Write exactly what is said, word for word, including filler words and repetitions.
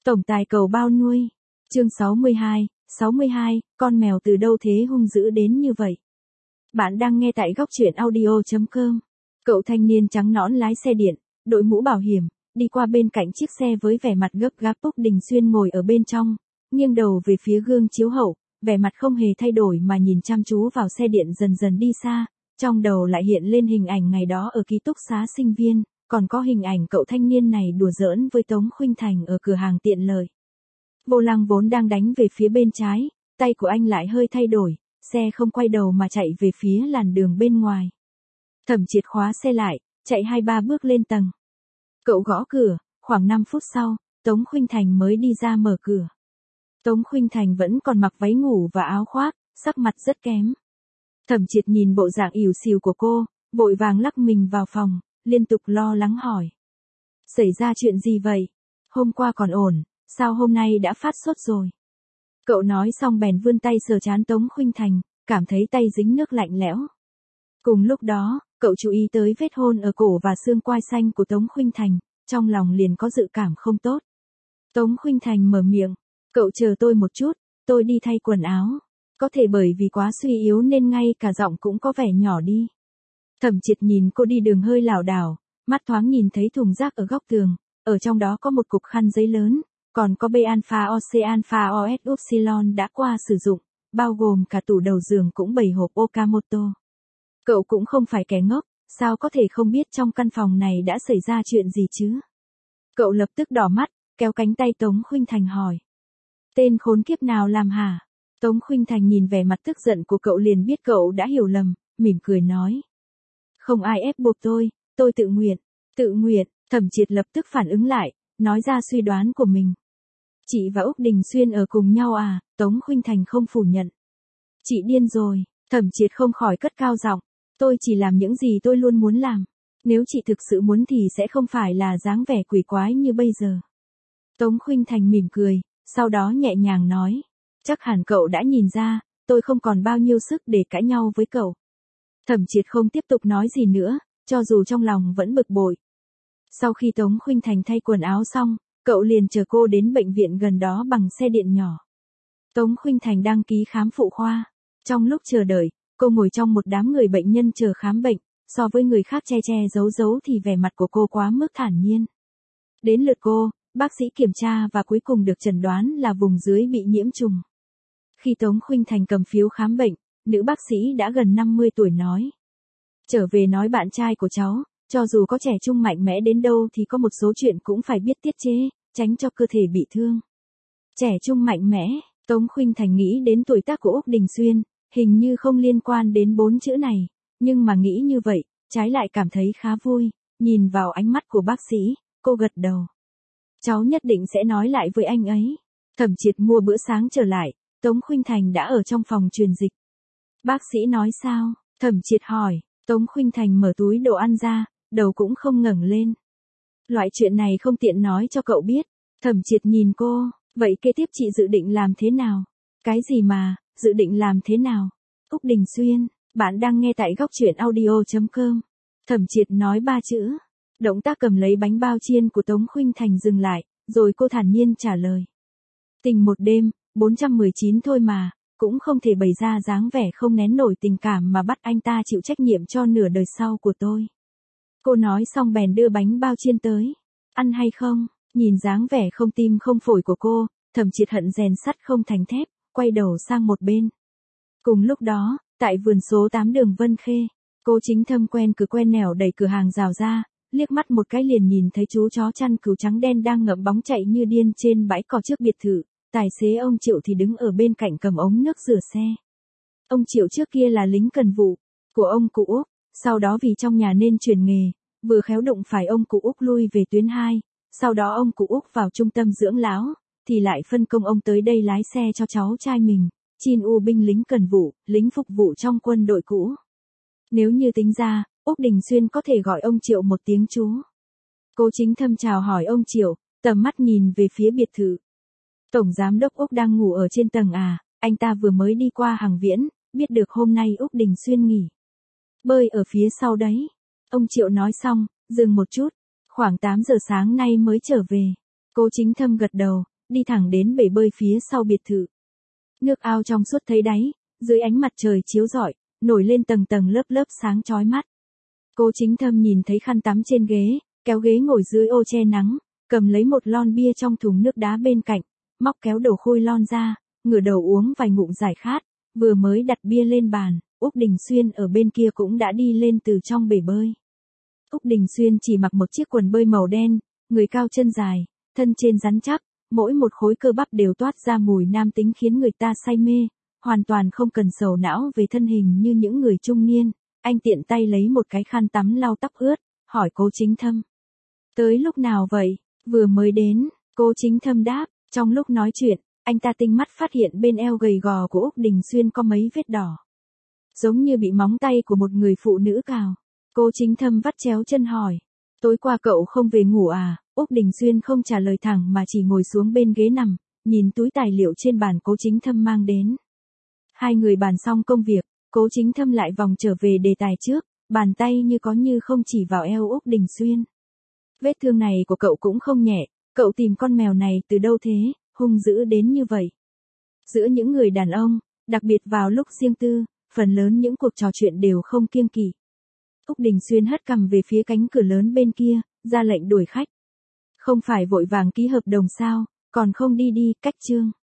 Tổng tài cầu bao nuôi. Chương sáu mươi hai, sáu mươi hai, con mèo từ đâu thế hung dữ đến như vậy? Bạn đang nghe tại góc truyện audio chấm com. Cậu thanh niên trắng nõn lái xe điện, đội mũ bảo hiểm, đi qua bên cạnh chiếc xe với vẻ mặt gấp gáp. Úc Đình Xuyên ngồi ở bên trong, nghiêng đầu về phía gương chiếu hậu, vẻ mặt không hề thay đổi mà nhìn chăm chú vào xe điện dần dần đi xa, trong đầu lại hiện lên hình ảnh ngày đó ở ký túc xá sinh viên, còn có hình ảnh cậu thanh niên này đùa giỡn với Tống Khuynh Thành ở cửa hàng tiện lợi. Vô lăng vốn đang đánh về phía bên trái, tay của anh lại hơi thay đổi, xe không quay đầu mà chạy về phía làn đường bên ngoài. Thẩm Triệt khóa xe lại, chạy hai ba bước lên tầng. Cậu gõ cửa, khoảng năm phút sau, Tống Khuynh Thành mới đi ra mở cửa. Tống Khuynh Thành vẫn còn mặc váy ngủ và áo khoác, sắc mặt rất kém. Thẩm Triệt nhìn bộ dạng ỉu xìu của cô, vội vàng lắc mình vào phòng, liên tục lo lắng hỏi. Xảy ra chuyện gì vậy? Hôm qua còn ổn, sao hôm nay đã phát sốt rồi? Cậu nói xong bèn vươn tay sờ trán Tống Khuynh Thành, cảm thấy tay dính nước lạnh lẽo. Cùng lúc đó, cậu chú ý tới vết hôn ở cổ và xương quai xanh của Tống Khuynh Thành, trong lòng liền có dự cảm không tốt. Tống Khuynh Thành mở miệng, cậu chờ tôi một chút, tôi đi thay quần áo. Có thể bởi vì quá suy yếu nên ngay cả giọng cũng có vẻ nhỏ đi. Thẩm Triệt nhìn cô đi đường hơi lảo đảo, mắt thoáng nhìn thấy thùng rác ở góc tường, ở trong đó có một cục khăn giấy lớn, còn có B alpha O C alpha O S upsilon đã qua sử dụng, bao gồm cả tủ đầu giường cũng bảy hộp Okamoto. Cậu cũng không phải kẻ ngốc, sao có thể không biết trong căn phòng này đã xảy ra chuyện gì chứ? Cậu lập tức đỏ mắt, kéo cánh tay Tống Khuynh Thành hỏi. Tên khốn kiếp nào làm hả? Tống Khuynh Thành nhìn vẻ mặt tức giận của cậu liền biết cậu đã hiểu lầm, mỉm cười nói. Không ai ép buộc tôi, tôi tự nguyện. Tự nguyện, Thẩm Triệt lập tức phản ứng lại, nói ra suy đoán của mình. Chị và Úc Đình Xuyên ở cùng nhau à? Tống Khuynh Thành không phủ nhận. Chị điên rồi, Thẩm Triệt không khỏi cất cao giọng. Tôi chỉ làm những gì tôi luôn muốn làm. Nếu chị thực sự muốn thì sẽ không phải là dáng vẻ quỷ quái như bây giờ. Tống Khuynh Thành mỉm cười, sau đó nhẹ nhàng nói. Chắc hẳn cậu đã nhìn ra, tôi không còn bao nhiêu sức để cãi nhau với cậu. Thẩm Triệt không tiếp tục nói gì nữa, cho dù trong lòng vẫn bực bội. Sau khi Tống Khuynh Thành thay quần áo xong, cậu liền chờ cô đến bệnh viện gần đó bằng xe điện nhỏ. Tống Khuynh Thành đăng ký khám phụ khoa. Trong lúc chờ đợi, cô ngồi trong một đám người bệnh nhân chờ khám bệnh, so với người khác che che giấu giấu thì vẻ mặt của cô quá mức thản nhiên. Đến lượt cô, bác sĩ kiểm tra và cuối cùng được chẩn đoán là vùng dưới bị nhiễm trùng. Khi Tống Khuynh Thành cầm phiếu khám bệnh, nữ bác sĩ đã gần năm mươi tuổi nói. Trở về nói bạn trai của cháu, cho dù có trẻ trung mạnh mẽ đến đâu thì có một số chuyện cũng phải biết tiết chế, tránh cho cơ thể bị thương. Trẻ trung mạnh mẽ, Tống Khuynh Thành nghĩ đến tuổi tác của Úc Đình Xuyên, hình như không liên quan đến bốn chữ này, nhưng mà nghĩ như vậy, trái lại cảm thấy khá vui, nhìn vào ánh mắt của bác sĩ, cô gật đầu. Cháu nhất định sẽ nói lại với anh ấy. Thẩm Triệt mua bữa sáng trở lại, Tống Khuynh Thành đã ở trong phòng truyền dịch. Bác sĩ nói sao? Thẩm Triệt hỏi, Tống Khuynh Thành mở túi đồ ăn ra, đầu cũng không ngẩng lên. Loại chuyện này không tiện nói cho cậu biết. Thẩm Triệt nhìn cô, vậy kế tiếp chị dự định làm thế nào? Cái gì mà, dự định làm thế nào? Úc Đình Xuyên, bạn đang nghe tại góc truyện audio chấm com. Thẩm Triệt nói ba chữ. Động tác cầm lấy bánh bao chiên của Tống Khuynh Thành dừng lại, rồi cô thản nhiên trả lời. Tình một đêm, bốn trăm mười chín thôi mà, cũng không thể bày ra dáng vẻ không nén nổi tình cảm mà bắt anh ta chịu trách nhiệm cho nửa đời sau của tôi. Cô nói xong bèn đưa bánh bao chiên tới. Ăn hay không? Nhìn dáng vẻ không tim không phổi của cô, Thẩm Triệt hận rèn sắt không thành thép, quay đầu sang một bên. Cùng lúc đó, tại vườn số tám đường Vân Khê, cô Chính Thâm quen cửa quen nẻo đẩy cửa hàng rào ra, liếc mắt một cái liền nhìn thấy chú chó chăn cừu trắng đen đang ngậm bóng chạy như điên trên bãi cỏ trước biệt thự, tài xế ông Triệu thì đứng ở bên cạnh cầm ống nước rửa xe. Ông Triệu trước kia là lính cần vụ của ông cụ Úc, sau đó vì trong nhà nên chuyển nghề, vừa khéo đụng phải ông cụ Úc lui về tuyến hai, sau đó ông cụ Úc vào trung tâm dưỡng lão, thì lại phân công ông tới đây lái xe cho cháu trai mình, Chin U binh lính cần vụ, lính phục vụ trong quân đội cũ. Nếu như tính ra, Úc Đình Xuyên có thể gọi ông Triệu một tiếng chú. Cô Chính Thâm chào hỏi ông Triệu, tầm mắt nhìn về phía biệt thự. Tổng giám đốc Úc đang ngủ ở trên tầng à, anh ta vừa mới đi qua Hàng Viễn, biết được hôm nay Úc Đình Xuyên nghỉ bơi ở phía sau đấy. Ông Triệu nói xong, dừng một chút, khoảng tám giờ sáng nay mới trở về. Cô Chính Thâm gật đầu, đi thẳng đến bể bơi phía sau biệt thự. Nước ao trong suốt thấy đáy, dưới ánh mặt trời chiếu rọi, nổi lên tầng tầng lớp lớp sáng chói mắt. Cố Chính Thâm nhìn thấy khăn tắm trên ghế, kéo ghế ngồi dưới ô che nắng, cầm lấy một lon bia trong thùng nước đá bên cạnh, móc kéo đầu khôi lon ra, ngửa đầu uống vài ngụm giải khát, vừa mới đặt bia lên bàn, Úc Đình Xuyên ở bên kia cũng đã đi lên từ trong bể bơi. Úc Đình Xuyên chỉ mặc một chiếc quần bơi màu đen, người cao chân dài, thân trên rắn chắc, mỗi một khối cơ bắp đều toát ra mùi nam tính khiến người ta say mê, hoàn toàn không cần sầu não về thân hình như những người trung niên. Anh tiện tay lấy một cái khăn tắm lau tóc ướt, hỏi Cố Chính Thâm. Tới lúc nào vậy? Vừa mới đến, Cố Chính Thâm đáp, trong lúc nói chuyện, anh ta tinh mắt phát hiện bên eo gầy gò của Úc Đình Xuyên có mấy vết đỏ. Giống như bị móng tay của một người phụ nữ cào. Cố Chính Thâm vắt chéo chân hỏi. Tối qua cậu không về ngủ à? Úc Đình Xuyên không trả lời thẳng mà chỉ ngồi xuống bên ghế nằm, nhìn túi tài liệu trên bàn Cố Chính Thâm mang đến. Hai người bàn xong công việc, Cố Chính Thâm lại vòng trở về đề tài trước, bàn tay như có như không chỉ vào eo Úc Đình Xuyên. Vết thương này của cậu cũng không nhẹ, cậu tìm con mèo này từ đâu thế, hung dữ đến như vậy. Giữa những người đàn ông, đặc biệt vào lúc riêng tư, phần lớn những cuộc trò chuyện đều không kiêng kỵ. Úc Đình Xuyên hất cằm về phía cánh cửa lớn bên kia, ra lệnh đuổi khách. Không phải vội vàng ký hợp đồng sao, còn không đi đi, cách chương.